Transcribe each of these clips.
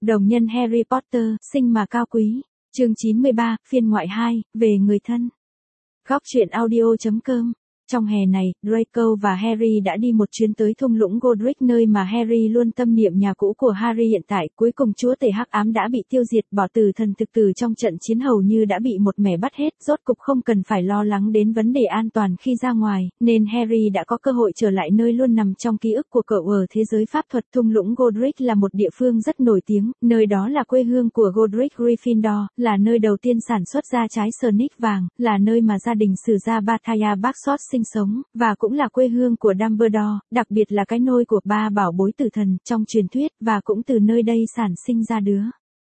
Đồng nhân Harry Potter, sinh mà cao quý. Chương 93, phiên ngoại 2, về người thân. Góc truyện audio.com. Trong hè này, Draco và Harry đã đi một chuyến tới thung lũng Godric, nơi mà Harry luôn tâm niệm nhà cũ của Harry hiện tại. Cuối cùng chúa tể hắc ám đã bị tiêu diệt, bỏ tử thần thực tử trong trận chiến hầu như đã bị một mẻ bắt hết, rốt cục không cần phải lo lắng đến vấn đề an toàn khi ra ngoài, nên Harry đã có cơ hội trở lại nơi luôn nằm trong ký ức của cậu ở thế giới pháp thuật. Thung lũng Godric là một địa phương rất nổi tiếng, nơi đó là quê hương của Godric Gryffindor, là nơi đầu tiên sản xuất ra trái Snick vàng, là nơi mà gia đình sử gia Bathaya Bagshot sinh sống, và cũng là quê hương của Dumbledore, đặc biệt là cái nôi của ba bảo bối tử thần trong truyền thuyết, và cũng từ nơi đây sản sinh ra đứa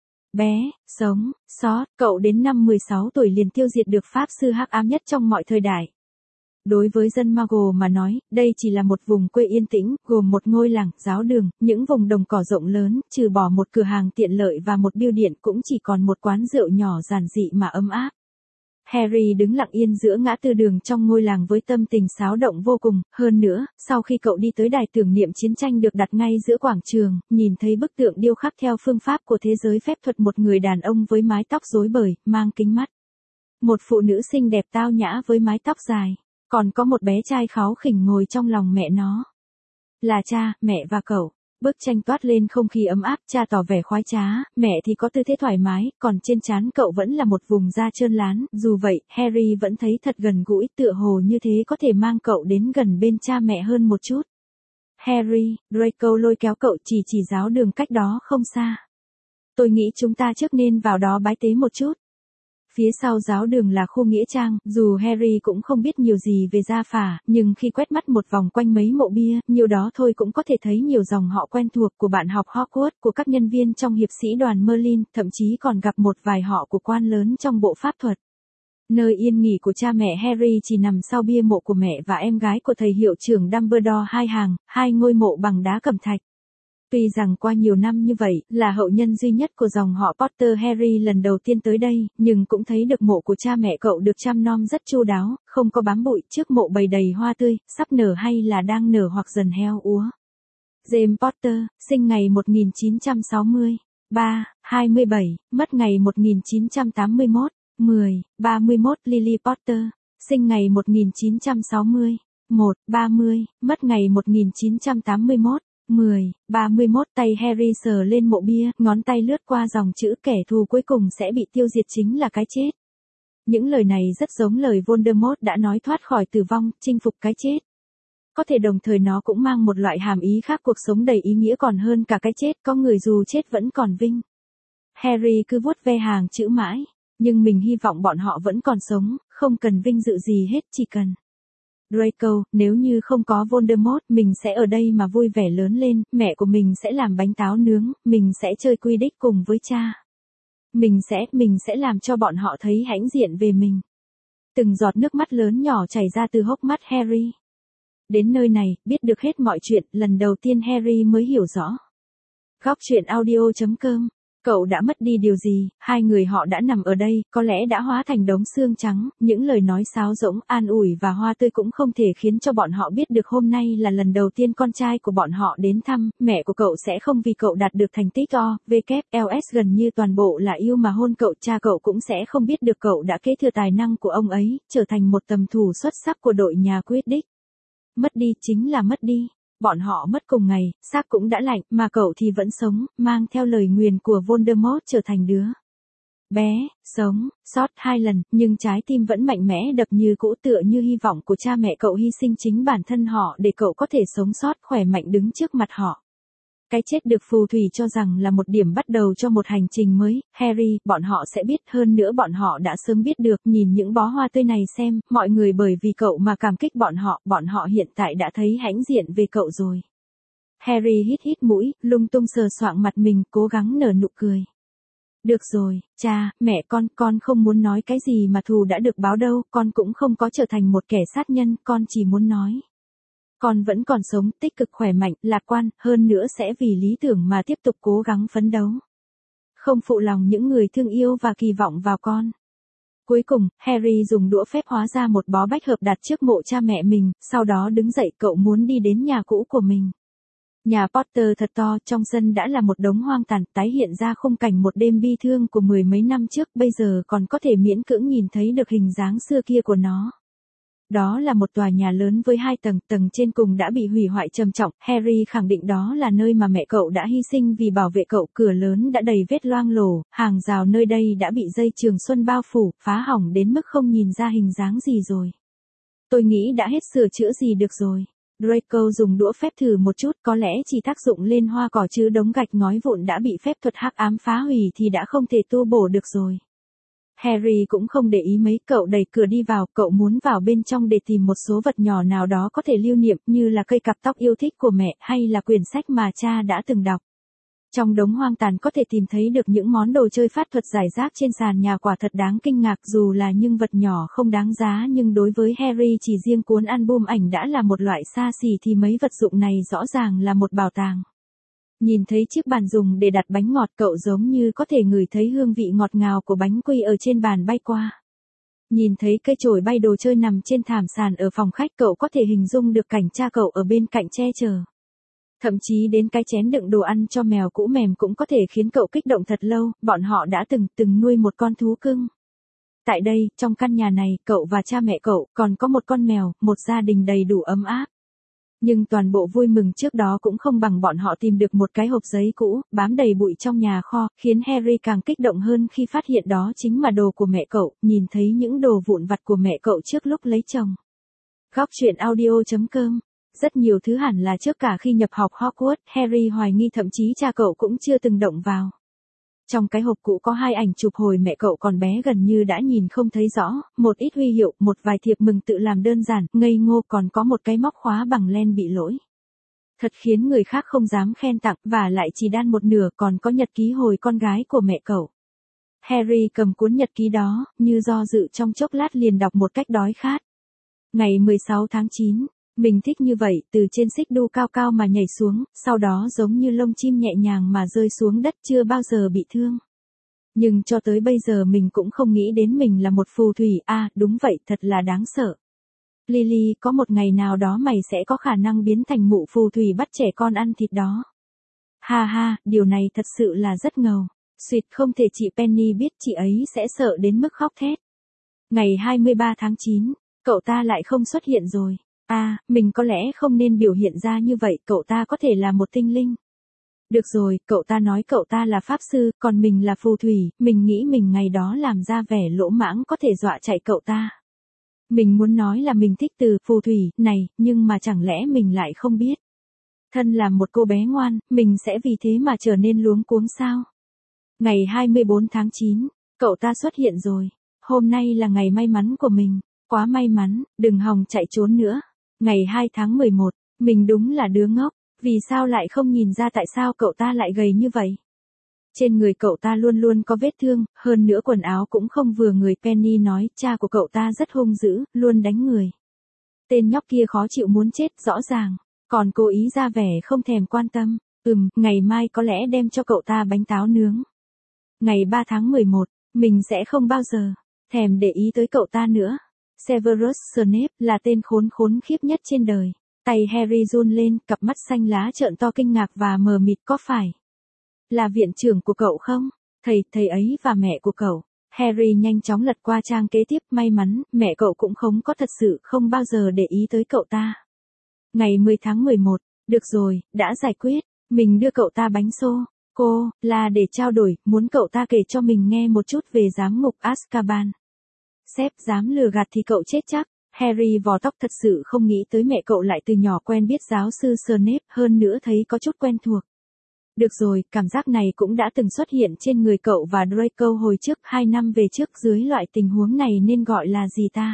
bé sống sót. Cậu đến năm 16 tuổi liền tiêu diệt được pháp sư hắc ám nhất trong mọi thời đại. Đối với dân Muggle mà nói, đây chỉ là một vùng quê yên tĩnh, gồm một ngôi làng, giáo đường, những vùng đồng cỏ rộng lớn, trừ bỏ một cửa hàng tiện lợi và một bưu điện, cũng chỉ còn một quán rượu nhỏ giản dị mà ấm áp. Harry đứng lặng yên giữa ngã tư đường trong ngôi làng với tâm tình xáo động vô cùng. Hơn nữa, sau khi cậu đi tới đài tưởng niệm chiến tranh được đặt ngay giữa quảng trường, nhìn thấy bức tượng điêu khắc theo phương pháp của thế giới phép thuật, một người đàn ông với mái tóc rối bời, mang kính mắt. Một phụ nữ xinh đẹp tao nhã với mái tóc dài. Còn có một bé trai kháu khỉnh ngồi trong lòng mẹ nó. Là cha, mẹ và cậu. Bức tranh toát lên không khí ấm áp, cha tỏ vẻ khoái trá, mẹ thì có tư thế thoải mái, còn trên trán cậu vẫn là một vùng da trơn láng. Dù vậy, Harry vẫn thấy thật gần gũi, tựa hồ như thế có thể mang cậu đến gần bên cha mẹ hơn một chút. Harry, Draco lôi kéo cậu chỉ giáo đường cách đó không xa. Tôi nghĩ chúng ta trước nên vào đó bái tế một chút. Phía sau giáo đường là khu nghĩa trang, dù Harry cũng không biết nhiều gì về gia phả, nhưng khi quét mắt một vòng quanh mấy mộ bia, nhiều đó thôi cũng có thể thấy nhiều dòng họ quen thuộc của bạn học Hogwarts, của các nhân viên trong hiệp sĩ đoàn Merlin, thậm chí còn gặp một vài họ của quan lớn trong bộ pháp thuật. Nơi yên nghỉ của cha mẹ Harry chỉ nằm sau bia mộ của mẹ và em gái của thầy hiệu trưởng Dumbledore, hai ngôi mộ bằng đá cẩm thạch. Tuy rằng qua nhiều năm như vậy, là hậu nhân duy nhất của dòng họ Potter, Harry lần đầu tiên tới đây, nhưng cũng thấy được mộ của cha mẹ cậu được chăm nom rất chu đáo, không có bám bụi, trước mộ bày đầy hoa tươi, sắp nở hay là đang nở hoặc dần heo úa. James Potter, sinh ngày 1960, 27, mất ngày 1981, 31. Lily Potter, sinh ngày 1960, 30, mất ngày 1981. 31. Tay Harry sờ lên mộ bia, ngón tay lướt qua dòng chữ kẻ thù cuối cùng sẽ bị tiêu diệt chính là cái chết. Những lời này rất giống lời Voldemort đã nói thoát khỏi tử vong, chinh phục cái chết. Có thể đồng thời nó cũng mang một loại hàm ý khác, cuộc sống đầy ý nghĩa còn hơn cả cái chết, có người dù chết vẫn còn vinh. Harry cứ vuốt ve hàng chữ mãi, nhưng mình hy vọng bọn họ vẫn còn sống, không cần vinh dự gì hết, chỉ cần Draco, nếu như không có Voldemort, mình sẽ ở đây mà vui vẻ lớn lên, mẹ của mình sẽ làm bánh táo nướng, mình sẽ chơi Quidditch cùng với cha. Mình sẽ làm cho bọn họ thấy hãnh diện về mình. Từng giọt nước mắt lớn nhỏ chảy ra từ hốc mắt Harry. Đến nơi này, biết được hết mọi chuyện, lần đầu tiên Harry mới hiểu rõ. Góc truyện audio.com. Cậu đã mất đi điều gì, hai người họ đã nằm ở đây, có lẽ đã hóa thành đống xương trắng, những lời nói sáo rỗng, an ủi và hoa tươi cũng không thể khiến cho bọn họ biết được hôm nay là lần đầu tiên con trai của bọn họ đến thăm, mẹ của cậu sẽ không vì cậu đạt được thành tích O.W.L.S gần như toàn bộ là yêu mà hôn cậu, cha cậu cũng sẽ không biết được cậu đã kế thừa tài năng của ông ấy, trở thành một tầm thủ xuất sắc của đội nhà Quidditch. Mất đi chính là mất đi. Bọn họ mất cùng ngày, xác cũng đã lạnh, mà cậu thì vẫn sống, mang theo lời nguyền của Voldemort, trở thành đứa bé sống sót 2 lần, nhưng trái tim vẫn mạnh mẽ đập như cũ, tựa như hy vọng của cha mẹ cậu hy sinh chính bản thân họ để cậu có thể sống sót khỏe mạnh đứng trước mặt họ. Cái chết được phù thủy cho rằng là một điểm bắt đầu cho một hành trình mới. Harry, bọn họ sẽ biết, hơn nữa bọn họ đã sớm biết được, nhìn những bó hoa tươi này xem, mọi người bởi vì cậu mà cảm kích bọn họ hiện tại đã thấy hãnh diện về cậu rồi. Harry hít mũi, lung tung sờ soạng mặt mình, cố gắng nở nụ cười. Được rồi, cha, mẹ con không muốn nói cái gì mà thù đã được báo đâu, con cũng không có trở thành một kẻ sát nhân, con chỉ muốn nói. Con vẫn còn sống, tích cực khỏe mạnh, lạc quan, hơn nữa sẽ vì lý tưởng mà tiếp tục cố gắng phấn đấu. Không phụ lòng những người thương yêu và kỳ vọng vào con. Cuối cùng, Harry dùng đũa phép hóa ra một bó bách hợp đặt trước mộ cha mẹ mình, sau đó đứng dậy, cậu muốn đi đến nhà cũ của mình. Nhà Potter thật to, trong sân đã là một đống hoang tàn, tái hiện ra khung cảnh một đêm bi thương của mười mấy năm trước, bây giờ còn có thể miễn cưỡng nhìn thấy được hình dáng xưa kia của nó. Đó là một tòa nhà lớn với 2 tầng, tầng trên cùng đã bị hủy hoại trầm trọng, Harry khẳng định đó là nơi mà mẹ cậu đã hy sinh vì bảo vệ cậu, cửa lớn đã đầy vết loang lổ, hàng rào nơi đây đã bị dây trường xuân bao phủ, phá hỏng đến mức không nhìn ra hình dáng gì rồi. Tôi nghĩ đã hết sửa chữa gì được rồi. Draco dùng đũa phép thử một chút, có lẽ chỉ tác dụng lên hoa cỏ chứ đống gạch ngói vụn đã bị phép thuật hắc ám phá hủy thì đã không thể tu bổ được rồi. Harry cũng không để ý mấy, cậu đẩy cửa đi vào, cậu muốn vào bên trong để tìm một số vật nhỏ nào đó có thể lưu niệm, như là cây cặp tóc yêu thích của mẹ, hay là quyển sách mà cha đã từng đọc. Trong đống hoang tàn có thể tìm thấy được những món đồ chơi pháp thuật rải rác trên sàn nhà, quả thật đáng kinh ngạc, dù là những vật nhỏ không đáng giá nhưng đối với Harry chỉ riêng cuốn album ảnh đã là một loại xa xỉ thì mấy vật dụng này rõ ràng là một bảo tàng. Nhìn thấy chiếc bàn dùng để đặt bánh ngọt, cậu giống như có thể ngửi thấy hương vị ngọt ngào của bánh quy ở trên bàn bay qua. Nhìn thấy cây chổi bay đồ chơi nằm trên thảm sàn ở phòng khách, cậu có thể hình dung được cảnh cha cậu ở bên cạnh che chở. Thậm chí đến cái chén đựng đồ ăn cho mèo cũ mềm cũng có thể khiến cậu kích động thật lâu, bọn họ đã từng nuôi một con thú cưng. Tại đây, trong căn nhà này, cậu và cha mẹ cậu còn có một con mèo, một gia đình đầy đủ ấm áp. Nhưng toàn bộ vui mừng trước đó cũng không bằng bọn họ tìm được một cái hộp giấy cũ, bám đầy bụi trong nhà kho, khiến Harry càng kích động hơn khi phát hiện đó chính là đồ của mẹ cậu, nhìn thấy những đồ vụn vặt của mẹ cậu trước lúc lấy chồng. Góc truyện audio.com. Rất nhiều thứ hẳn là trước cả khi nhập học Hogwarts, Harry hoài nghi thậm chí cha cậu cũng chưa từng động vào. Trong cái hộp cũ có 2 ảnh chụp hồi mẹ cậu còn bé gần như đã nhìn không thấy rõ, một ít huy hiệu, một vài thiệp mừng tự làm đơn giản, ngây ngô, còn có một cái móc khóa bằng len bị lỗi. Thật khiến người khác không dám khen tặng, và lại chỉ đan một nửa, còn có nhật ký hồi con gái của mẹ cậu. Harry cầm cuốn nhật ký đó, như do dự trong chốc lát liền đọc một cách đói khát. Ngày 16 tháng 9. Mình thích như vậy, từ trên xích đu cao cao mà nhảy xuống, sau đó giống như lông chim nhẹ nhàng mà rơi xuống đất, chưa bao giờ bị thương. Nhưng cho tới bây giờ mình cũng không nghĩ đến mình là một phù thủy, đúng vậy, thật là đáng sợ. Lily, có một ngày nào đó mày sẽ có khả năng biến thành mụ phù thủy bắt trẻ con ăn thịt đó. Ha ha, điều này thật sự là rất ngầu. Suyệt, không thể chị Penny biết, chị ấy sẽ sợ đến mức khóc thét. Ngày 23 tháng 9, cậu ta lại không xuất hiện rồi. Mình có lẽ không nên biểu hiện ra như vậy, cậu ta có thể là một tinh linh. Được rồi, cậu ta nói cậu ta là pháp sư, còn mình là phù thủy, mình nghĩ mình ngày đó làm ra vẻ lỗ mãng có thể dọa chạy cậu ta. Mình muốn nói là mình thích từ phù thủy này, nhưng mà chẳng lẽ mình lại không biết. Thân là một cô bé ngoan, mình sẽ vì thế mà trở nên luống cuống sao? Ngày 24 tháng 9, cậu ta xuất hiện rồi. Hôm nay là ngày may mắn của mình. Quá may mắn, đừng hòng chạy trốn nữa. Ngày 2 tháng 11, mình đúng là đứa ngốc, vì sao lại không nhìn ra tại sao cậu ta lại gầy như vậy? Trên người cậu ta luôn luôn có vết thương, hơn nữa quần áo cũng không vừa người. Penny nói cha của cậu ta rất hung dữ, luôn đánh người. Tên nhóc kia khó chịu muốn chết rõ ràng, còn cố ý ra vẻ không thèm quan tâm. Ngày mai có lẽ đem cho cậu ta bánh táo nướng. Ngày 3 tháng 11, mình sẽ không bao giờ thèm để ý tới cậu ta nữa. Severus Snape là tên khốn khiếp nhất trên đời. Tay Harry run lên, cặp mắt xanh lá trợn to kinh ngạc và mờ mịt, có phải là viện trưởng của cậu không? Thầy ấy và mẹ của cậu. Harry nhanh chóng lật qua trang kế tiếp, may mắn, mẹ cậu cũng không không bao giờ để ý tới cậu ta. Ngày 10 tháng 11, được rồi, đã giải quyết, mình đưa cậu ta bánh xô. Cô, là để trao đổi, muốn cậu ta kể cho mình nghe một chút về giám ngục Azkaban. Sếp dám lừa gạt thì cậu chết chắc. Harry vò tóc, thật sự không nghĩ tới mẹ cậu lại từ nhỏ quen biết giáo sư Snape, hơn nữa thấy có chút quen thuộc. Được rồi, cảm giác này cũng đã từng xuất hiện trên người cậu và Draco hồi trước, 2 năm về trước, dưới loại tình huống này nên gọi là gì ta?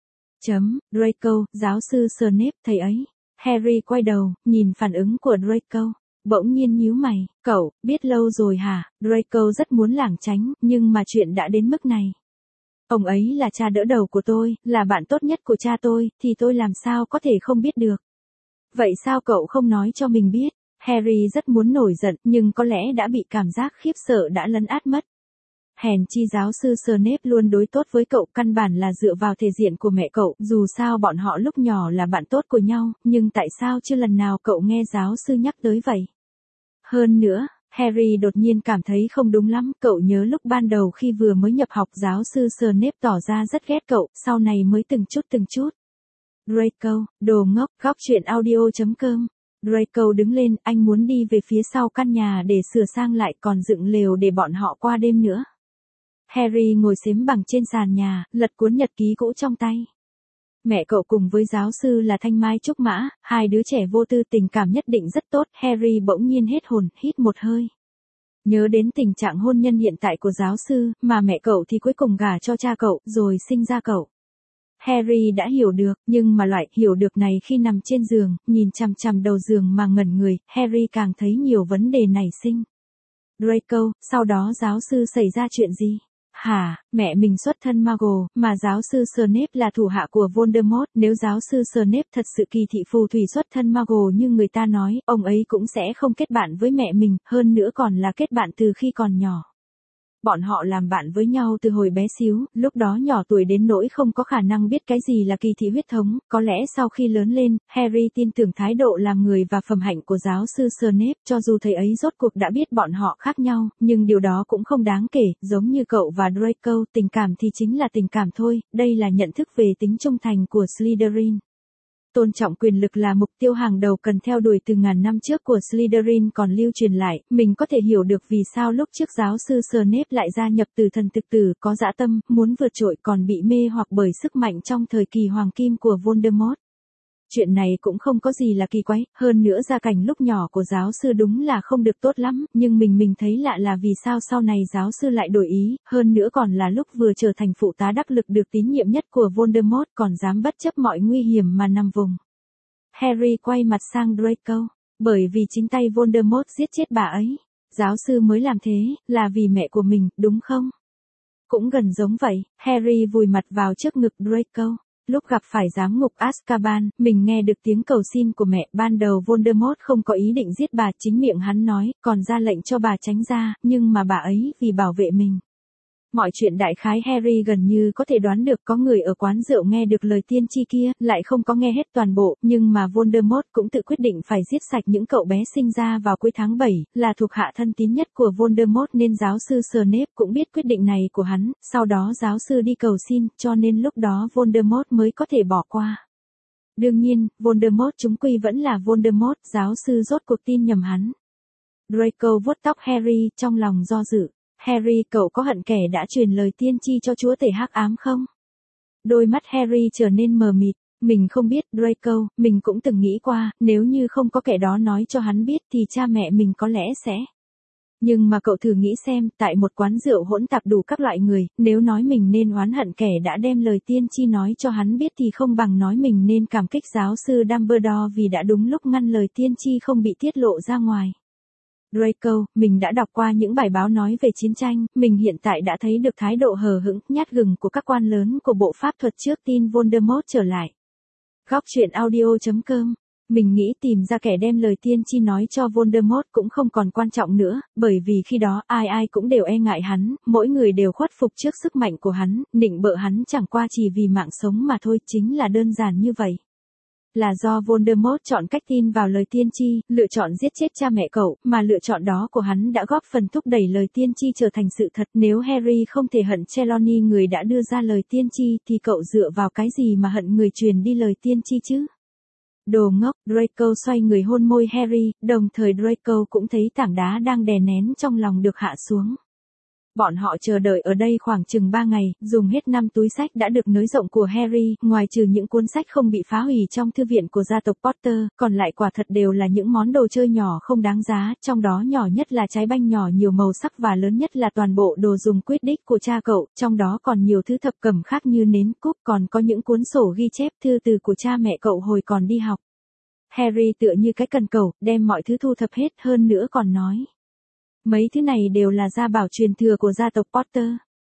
Draco, giáo sư Snape, thầy ấy. Harry quay đầu, nhìn phản ứng của Draco. Bỗng nhiên nhíu mày, cậu, biết lâu rồi hả? Draco rất muốn lảng tránh, nhưng mà chuyện đã đến mức này. Ông ấy là cha đỡ đầu của tôi, là bạn tốt nhất của cha tôi, thì tôi làm sao có thể không biết được. Vậy sao cậu không nói cho mình biết? Harry rất muốn nổi giận, nhưng có lẽ đã bị cảm giác khiếp sợ đã lấn át mất. Hèn chi giáo sư Snape luôn đối tốt với cậu, căn bản là dựa vào thể diện của mẹ cậu, dù sao bọn họ lúc nhỏ là bạn tốt của nhau, nhưng tại sao chưa lần nào cậu nghe giáo sư nhắc tới vậy? Hơn nữa, Harry đột nhiên cảm thấy không đúng lắm, cậu nhớ lúc ban đầu khi vừa mới nhập học giáo sư Snape tỏ ra rất ghét cậu, sau này mới từng chút. Draco, đồ ngốc, góc truyện audio.com. Draco đứng lên, anh muốn đi về phía sau căn nhà để sửa sang lại còn dựng lều để bọn họ qua đêm nữa. Harry ngồi xếp bằng trên sàn nhà, lật cuốn nhật ký cũ trong tay. Mẹ cậu cùng với giáo sư là thanh mai trúc mã, hai đứa trẻ vô tư tình cảm nhất định rất tốt. Harry bỗng nhiên hết hồn, hít một hơi. Nhớ đến tình trạng hôn nhân hiện tại của giáo sư, mà mẹ cậu thì cuối cùng gả cho cha cậu, rồi sinh ra cậu. Harry đã hiểu được, nhưng mà loại hiểu được này khi nằm trên giường, nhìn chằm chằm đầu giường mà ngẩn người, Harry càng thấy nhiều vấn đề nảy sinh. Draco, sau đó giáo sư xảy ra chuyện gì? Hả, mẹ mình xuất thân Muggle, mà giáo sư Snape là thủ hạ của Voldemort, nếu giáo sư Snape thật sự kỳ thị phù thủy xuất thân Muggle như người ta nói, ông ấy cũng sẽ không kết bạn với mẹ mình, hơn nữa còn là kết bạn từ khi còn nhỏ. Bọn họ làm bạn với nhau từ hồi bé xíu, lúc đó nhỏ tuổi đến nỗi không có khả năng biết cái gì là kỳ thị huyết thống, có lẽ sau khi lớn lên, Harry tin tưởng thái độ làm người và phẩm hạnh của giáo sư Snape, cho dù thầy ấy rốt cuộc đã biết bọn họ khác nhau, nhưng điều đó cũng không đáng kể, giống như cậu và Draco, tình cảm thì chính là tình cảm thôi, đây là nhận thức về tính trung thành của Slytherin. Tôn trọng quyền lực là mục tiêu hàng đầu cần theo đuổi từ ngàn năm trước của Slytherin còn lưu truyền lại, mình có thể hiểu được vì sao lúc trước giáo sư Snape lại gia nhập từ thần thực tử, có dã tâm, muốn vượt trội còn bị mê hoặc bởi sức mạnh trong thời kỳ hoàng kim của Voldemort. Chuyện này cũng không có gì là kỳ quái, hơn nữa gia cảnh lúc nhỏ của giáo sư đúng là không được tốt lắm, nhưng mình thấy lạ là vì sao sau này giáo sư lại đổi ý, hơn nữa còn là lúc vừa trở thành phụ tá đắc lực được tín nhiệm nhất của Voldemort còn dám bất chấp mọi nguy hiểm mà nằm vùng. Harry quay mặt sang Draco, bởi vì chính tay Voldemort giết chết bà ấy. Giáo sư mới làm thế, là vì mẹ của mình, đúng không? Cũng gần giống vậy, Harry vùi mặt vào trước ngực Draco. Lúc gặp phải giám ngục Azkaban, mình nghe được tiếng cầu xin của mẹ, ban đầu Voldemort không có ý định giết bà, chính miệng hắn nói, còn ra lệnh cho bà tránh ra, nhưng mà bà ấy vì bảo vệ mình. Mọi chuyện đại khái Harry gần như có thể đoán được, có người ở quán rượu nghe được lời tiên tri kia, lại không có nghe hết toàn bộ, nhưng mà Voldemort cũng tự quyết định phải giết sạch những cậu bé sinh ra vào cuối tháng 7, là thuộc hạ thân tín nhất của Voldemort nên giáo sư Snape cũng biết quyết định này của hắn, sau đó giáo sư đi cầu xin, cho nên lúc đó Voldemort mới có thể bỏ qua. Đương nhiên, Voldemort chúng quy vẫn là Voldemort, giáo sư rốt cuộc tin nhầm hắn. Draco vuốt tóc Harry, trong lòng do dự. Harry, cậu có hận kẻ đã truyền lời tiên tri cho chúa tể hắc ám không? Đôi mắt Harry trở nên mờ mịt. Mình không biết, Draco, mình cũng từng nghĩ qua, nếu như không có kẻ đó nói cho hắn biết thì cha mẹ mình có lẽ sẽ. Nhưng mà cậu thử nghĩ xem, tại một quán rượu hỗn tạp đủ các loại người, nếu nói mình nên oán hận kẻ đã đem lời tiên tri nói cho hắn biết thì không bằng nói mình nên cảm kích giáo sư Dumbledore vì đã đúng lúc ngăn lời tiên tri không bị tiết lộ ra ngoài. Draco, mình đã đọc qua những bài báo nói về chiến tranh, mình hiện tại đã thấy được thái độ hờ hững, nhát gừng của các quan lớn của bộ pháp thuật trước tin Voldemort trở lại. Góc truyện audio.com. Mình nghĩ tìm ra kẻ đem lời tiên tri nói cho Voldemort cũng không còn quan trọng nữa, bởi vì khi đó ai cũng đều e ngại hắn, mỗi người đều khuất phục trước sức mạnh của hắn, nịnh bợ hắn chẳng qua chỉ vì mạng sống mà thôi, chính là đơn giản như vậy. Là do Voldemort chọn cách tin vào lời tiên tri, lựa chọn giết chết cha mẹ cậu, mà lựa chọn đó của hắn đã góp phần thúc đẩy lời tiên tri trở thành sự thật. Nếu Harry không thể hận Trelawney người đã đưa ra lời tiên tri thì cậu dựa vào cái gì mà hận người truyền đi lời tiên tri chứ? Đồ ngốc, Draco xoay người hôn môi Harry, đồng thời Draco cũng thấy tảng đá đang đè nén trong lòng được hạ xuống. Bọn họ chờ đợi ở đây khoảng chừng 3 ngày, dùng hết 5 túi sách đã được nới rộng của Harry, ngoài trừ những cuốn sách không bị phá hủy trong thư viện của gia tộc Potter, còn lại quả thật đều là những món đồ chơi nhỏ không đáng giá, trong đó nhỏ nhất là trái banh nhỏ nhiều màu sắc và lớn nhất là toàn bộ đồ dùng Quidditch của cha cậu, trong đó còn nhiều thứ thập cẩm khác như nến, cúp, còn có những cuốn sổ ghi chép thư từ của cha mẹ cậu hồi còn đi học. Harry tựa như cái cần cẩu, đem mọi thứ thu thập hết, hơn nữa còn nói. Mấy thứ này đều là gia bảo truyền thừa của gia tộc Potter.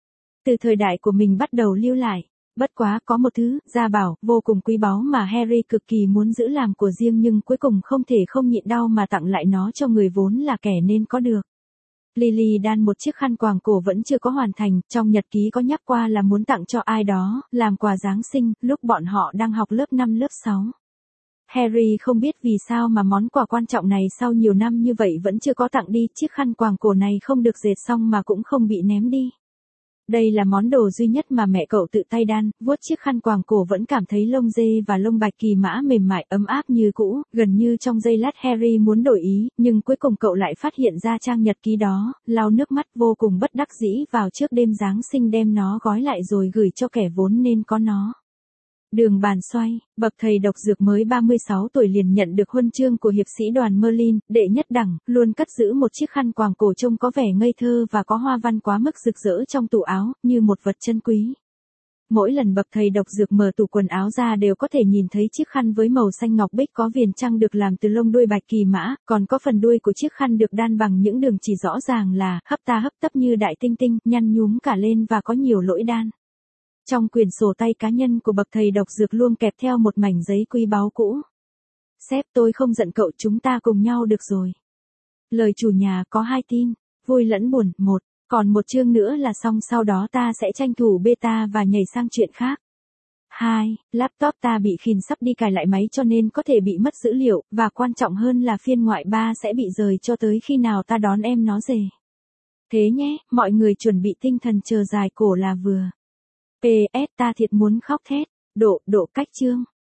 Từ thời đại của mình bắt đầu lưu lại. Bất quá có một thứ, gia bảo, vô cùng quý báu mà Harry cực kỳ muốn giữ làm của riêng nhưng cuối cùng không thể không nhịn đau mà tặng lại nó cho người vốn là kẻ nên có được. Lily đan một chiếc khăn quàng cổ vẫn chưa có hoàn thành, trong nhật ký có nhắc qua là muốn tặng cho ai đó, làm quà Giáng sinh, lúc bọn họ đang học lớp 5 lớp 6. Harry không biết vì sao mà món quà quan trọng này sau nhiều năm như vậy vẫn chưa có tặng đi, chiếc khăn quàng cổ này không được dệt xong mà cũng không bị ném đi. Đây là món đồ duy nhất mà mẹ cậu tự tay đan, vuốt chiếc khăn quàng cổ vẫn cảm thấy lông dê và lông bạch kỳ mã mềm mại ấm áp như cũ, gần như trong giây lát Harry muốn đổi ý, nhưng cuối cùng cậu lại phát hiện ra trang nhật ký đó, lau nước mắt vô cùng bất đắc dĩ vào trước đêm Giáng sinh đem nó gói lại rồi gửi cho kẻ vốn nên có nó. Đường bàn xoay, bậc thầy độc dược mới 36 tuổi liền nhận được huân chương của hiệp sĩ đoàn Merlin, đệ nhất đẳng, luôn cất giữ một chiếc khăn quàng cổ trông có vẻ ngây thơ và có hoa văn quá mức rực rỡ trong tủ áo, như một vật chân quý. Mỗi lần bậc thầy độc dược mở tủ quần áo ra đều có thể nhìn thấy chiếc khăn với màu xanh ngọc bích có viền trăng được làm từ lông đuôi bạch kỳ mã, còn có phần đuôi của chiếc khăn được đan bằng những đường chỉ rõ ràng là hấp ta hấp tấp như đại tinh tinh, nhăn nhúm cả lên và có nhiều lỗi đan. Trong quyển sổ tay cá nhân của bậc thầy độc dược luôn kẹp theo một mảnh giấy quý báu cũ. Sếp, tôi không giận cậu, chúng ta cùng nhau được rồi. Lời chủ nhà có 2 tin, vui lẫn buồn, 1, còn một chương nữa là xong, sau đó ta sẽ tranh thủ beta và nhảy sang chuyện khác. 2, laptop ta bị khìn sắp đi cài lại máy cho nên có thể bị mất dữ liệu, và quan trọng hơn là phiên ngoại 3 sẽ bị rời cho tới khi nào ta đón em nó về. Thế nhé, mọi người chuẩn bị tinh thần chờ dài cổ là vừa. PS ta thiệt muốn khóc thét, độ cách chương.